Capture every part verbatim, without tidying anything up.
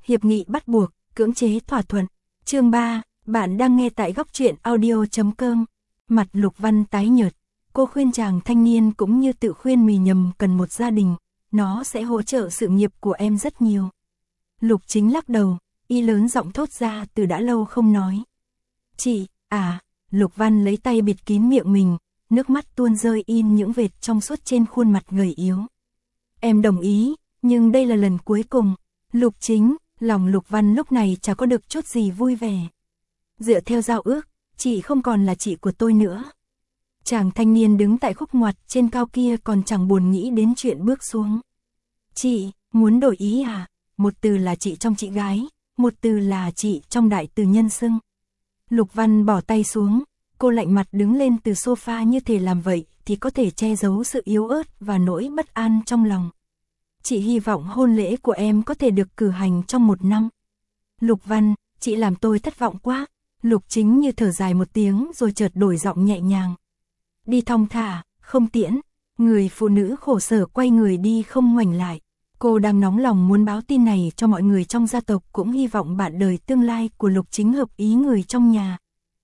hiệp nghị bắt buộc, cưỡng chế thỏa thuận. Chương ba, bạn đang nghe tại góc truyện audio chấm com. Mặt Lục Văn tái nhợt, cô khuyên chàng thanh niên cũng như tự khuyên Mì Nhầm cần một gia đình, nó sẽ hỗ trợ sự nghiệp của em rất nhiều. Lục Chính lắc đầu, y lớn giọng thốt ra từ đã lâu không nói. Chị, à, Lục Văn lấy tay bịt kín miệng mình, nước mắt tuôn rơi in những vệt trong suốt trên khuôn mặt gầy yếu. Em đồng ý, nhưng đây là lần cuối cùng. Lục Chính, lòng Lục Văn lúc này chả có được chút gì vui vẻ. Dựa theo giao ước, chị không còn là chị của tôi nữa. Chàng thanh niên đứng tại khúc ngoặt trên cao kia còn chẳng buồn nghĩ đến chuyện bước xuống. Chị, muốn đổi ý à? Một từ là chị trong chị gái, một từ là chị trong đại từ nhân xưng. Lục Văn bỏ tay xuống, cô lạnh mặt đứng lên từ sofa như thể làm vậy thì có thể che giấu sự yếu ớt và nỗi bất an trong lòng. Chị hy vọng hôn lễ của em có thể được cử hành trong một năm. Lục Văn, chị làm tôi thất vọng quá. Lục Chính như thở dài một tiếng rồi chợt đổi giọng nhẹ nhàng. Đi thong thả, không tiễn. Người phụ nữ khổ sở quay người đi không ngoảnh lại. Cô đang nóng lòng muốn báo tin này cho mọi người trong gia tộc, cũng hy vọng bạn đời tương lai của Lục Chính hợp ý người trong nhà.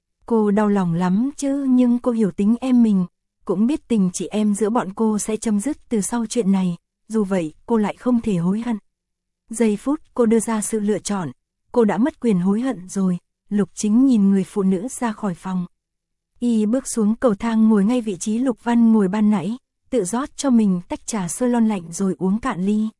Cô đau lòng lắm chứ, nhưng cô hiểu tính em mình, cũng biết tình chị em giữa bọn cô sẽ chấm dứt từ sau chuyện này, dù vậy cô lại không thể hối hận. Giây phút cô đưa ra sự lựa chọn, cô đã mất quyền hối hận rồi. Lục Chính nhìn người phụ nữ ra khỏi phòng. Y bước xuống cầu thang ngồi ngay vị trí Lục Văn ngồi ban nãy, tự rót cho mình tách trà sơ lon lạnh rồi uống cạn ly.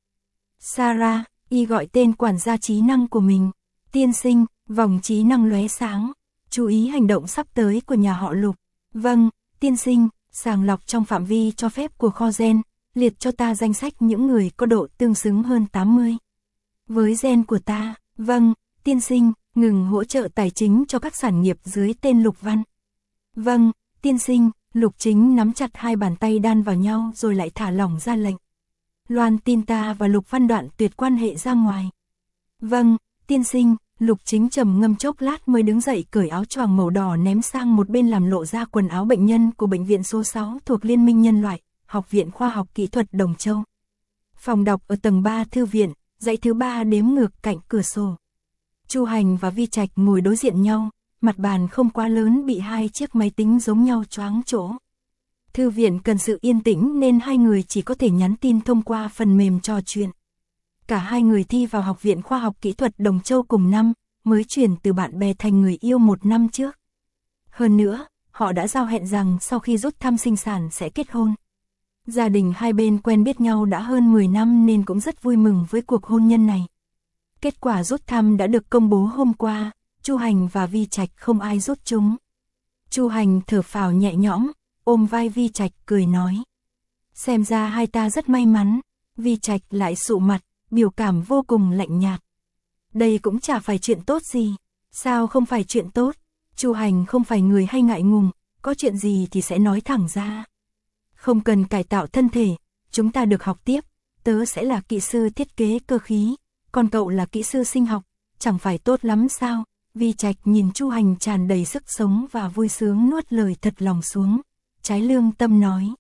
Sarah, y gọi tên quản gia trí năng của mình. Tiên sinh, vòng trí năng lóe sáng. Chú ý hành động sắp tới của nhà họ Lục. Vâng, tiên sinh, sàng lọc trong phạm vi cho phép của kho gen, liệt cho ta danh sách những người có độ tương xứng hơn tám mươi. Với gen của ta, vâng, tiên sinh, ngừng hỗ trợ tài chính cho các sản nghiệp dưới tên Lục Văn. Vâng, tiên sinh. Lục Chính nắm chặt hai bàn tay đan vào nhau rồi lại thả lỏng ra lệnh. Loan tin ta và Lục Văn đoạn tuyệt quan hệ ra ngoài. Vâng, tiên sinh. Lục Chính trầm ngâm chốc lát mới đứng dậy cởi áo choàng màu đỏ ném sang một bên làm lộ ra quần áo bệnh nhân của bệnh viện số sáu thuộc Liên minh Nhân loại, Học viện Khoa học Kỹ thuật Đồng Châu. Phòng đọc ở tầng ba thư viện, dãy thứ ba đếm ngược cạnh cửa sổ. Chu Hành và Vi Trạch ngồi đối diện nhau, mặt bàn không quá lớn bị hai chiếc máy tính giống nhau choáng chỗ. Thư viện cần sự yên tĩnh nên hai người chỉ có thể nhắn tin thông qua phần mềm trò chuyện. Cả hai người thi vào Học viện Khoa học Kỹ thuật Đồng Châu cùng năm, mới chuyển từ bạn bè thành người yêu một năm trước. Hơn nữa, họ đã giao hẹn rằng sau khi rút thăm sinh sản sẽ kết hôn. Gia đình hai bên quen biết nhau đã hơn mười năm nên cũng rất vui mừng với cuộc hôn nhân này. Kết quả rút thăm đã được công bố hôm qua, Chu Hành và Vi Trạch không ai rút trúng. Chu Hành thở phào nhẹ nhõm, ôm vai Vi Trạch cười nói. Xem ra hai ta rất may mắn. Vi Trạch lại sụ mặt, biểu cảm vô cùng lạnh nhạt. Đây cũng chả phải chuyện tốt gì. Sao không phải chuyện tốt? Chu Hành không phải người hay ngại ngùng, có chuyện gì thì sẽ nói thẳng ra. Không cần cải tạo thân thể, chúng ta được học tiếp. Tớ sẽ là kỹ sư thiết kế cơ khí, còn cậu là kỹ sư sinh học, chẳng phải tốt lắm sao? Vi Trạch nhìn Chu Hành tràn đầy sức sống và vui sướng nuốt lời thật lòng xuống, trái lương tâm nói.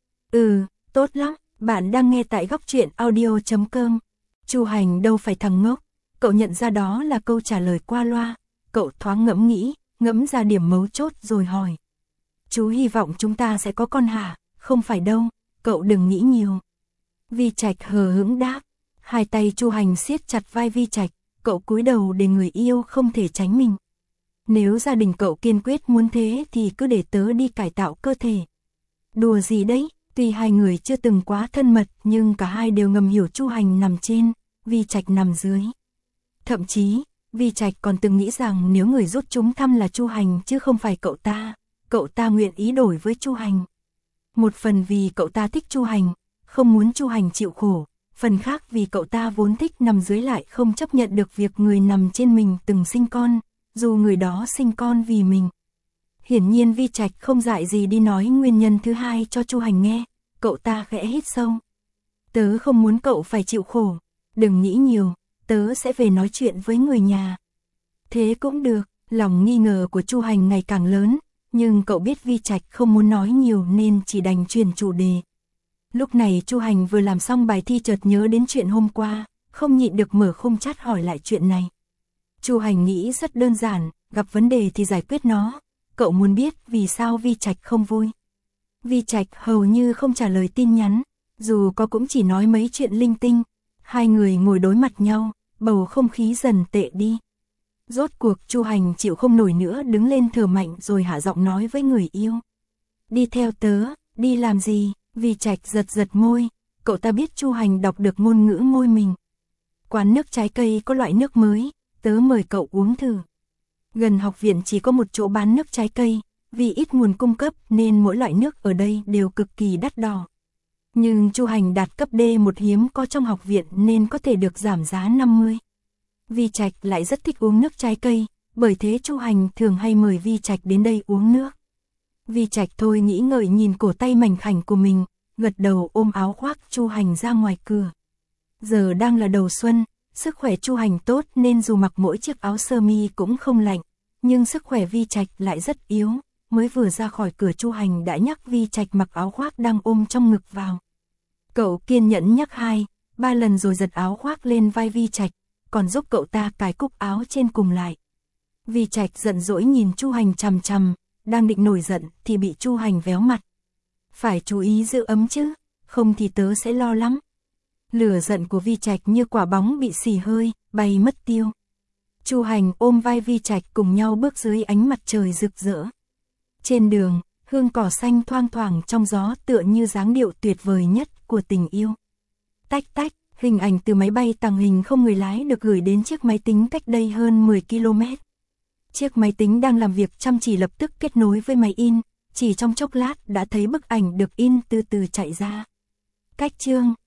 Ừ, tốt lắm, bạn đang nghe tại góc truyện audio chấm com. Chu Hành đâu phải thằng ngốc, cậu nhận ra đó là câu trả lời qua loa, cậu thoáng ngẫm nghĩ, ngẫm ra điểm mấu chốt rồi hỏi. Chú hy vọng chúng ta sẽ có con hả? Không phải đâu, cậu đừng nghĩ nhiều. Vi Trạch hờ hững đáp, hai tay Chu Hành siết chặt vai Vi Trạch, cậu cúi đầu để người yêu không thể tránh mình. Nếu gia đình cậu kiên quyết muốn thế thì cứ để tớ đi cải tạo cơ thể. Đùa gì đấy, tuy hai người chưa từng quá thân mật nhưng cả hai đều ngầm hiểu Chu Hành nằm trên, Vi Trạch nằm dưới. Thậm chí, Vi Trạch còn từng nghĩ rằng nếu người rút trúng thăm là Chu Hành chứ không phải cậu ta, cậu ta nguyện ý đổi với Chu Hành. Một phần vì cậu ta thích Chu Hành, không muốn Chu Hành chịu khổ, phần khác vì cậu ta vốn thích nằm dưới lại không chấp nhận được việc người nằm trên mình từng sinh con, dù người đó sinh con vì mình. Hiển nhiên Vi Trạch không dại gì đi nói nguyên nhân thứ hai cho Chu Hành nghe, cậu ta khẽ hít sâu. Tớ không muốn cậu phải chịu khổ, đừng nghĩ nhiều, tớ sẽ về nói chuyện với người nhà. Thế cũng được, lòng nghi ngờ của Chu Hành ngày càng lớn, nhưng cậu biết Vi Trạch không muốn nói nhiều nên chỉ đành chuyển chủ đề. Lúc này Chu Hành vừa làm xong bài thi chợt nhớ đến chuyện hôm qua, không nhịn được mở khung chat hỏi lại chuyện này. Chu Hành nghĩ rất đơn giản, gặp vấn đề thì giải quyết nó. Cậu muốn biết vì sao Vi Trạch không vui. Vi Trạch hầu như không trả lời tin nhắn, dù có cũng chỉ nói mấy chuyện linh tinh. Hai người ngồi đối mặt nhau, bầu không khí dần tệ đi. Rốt cuộc Chu Hành chịu không nổi nữa, đứng lên thở mạnh rồi hạ giọng nói với người yêu. Đi theo tớ, đi làm gì? Vi Trạch giật giật môi, cậu ta biết Chu Hành đọc được ngôn ngữ môi mình. Quán nước trái cây có loại nước mới, tớ mời cậu uống thử. Gần học viện chỉ có một chỗ bán nước trái cây, vì ít nguồn cung cấp nên mỗi loại nước ở đây đều cực kỳ đắt đỏ. Nhưng Chu Hành đạt cấp D một hiếm có trong học viện nên có thể được giảm giá năm mươi. Vi Trạch lại rất thích uống nước trái cây, bởi thế Chu Hành thường hay mời Vi Trạch đến đây uống nước. Vi Trạch thôi nghĩ ngợi nhìn cổ tay mảnh khảnh của mình, gật đầu ôm áo khoác Chu Hành ra ngoài cửa. Giờ đang là đầu xuân, sức khỏe Chu Hành tốt nên dù mặc mỗi chiếc áo sơ mi cũng không lạnh, nhưng sức khỏe Vi Trạch lại rất yếu, mới vừa ra khỏi cửa Chu Hành đã nhắc Vi Trạch mặc áo khoác đang ôm trong ngực vào. Cậu kiên nhẫn nhắc hai, ba lần rồi giật áo khoác lên vai Vi Trạch, còn giúp cậu ta cài cúc áo trên cùng lại. Vi Trạch giận dỗi nhìn Chu Hành chằm chằm, đang định nổi giận thì bị Chu Hành véo mặt. Phải chú ý giữ ấm chứ, không thì tớ sẽ lo lắm. Lửa giận của Vi Trạch như quả bóng bị xì hơi, bay mất tiêu. Chu Hành ôm vai Vi Trạch cùng nhau bước dưới ánh mặt trời rực rỡ. Trên đường, hương cỏ xanh thoang thoảng trong gió tựa như dáng điệu tuyệt vời nhất của tình yêu. Tách tách, hình ảnh từ máy bay tàng hình không người lái được gửi đến chiếc máy tính cách đây hơn mười ki lô mét. Chiếc máy tính đang làm việc chăm chỉ lập tức kết nối với máy in, chỉ trong chốc lát đã thấy bức ảnh được in từ từ chạy ra. Cách chương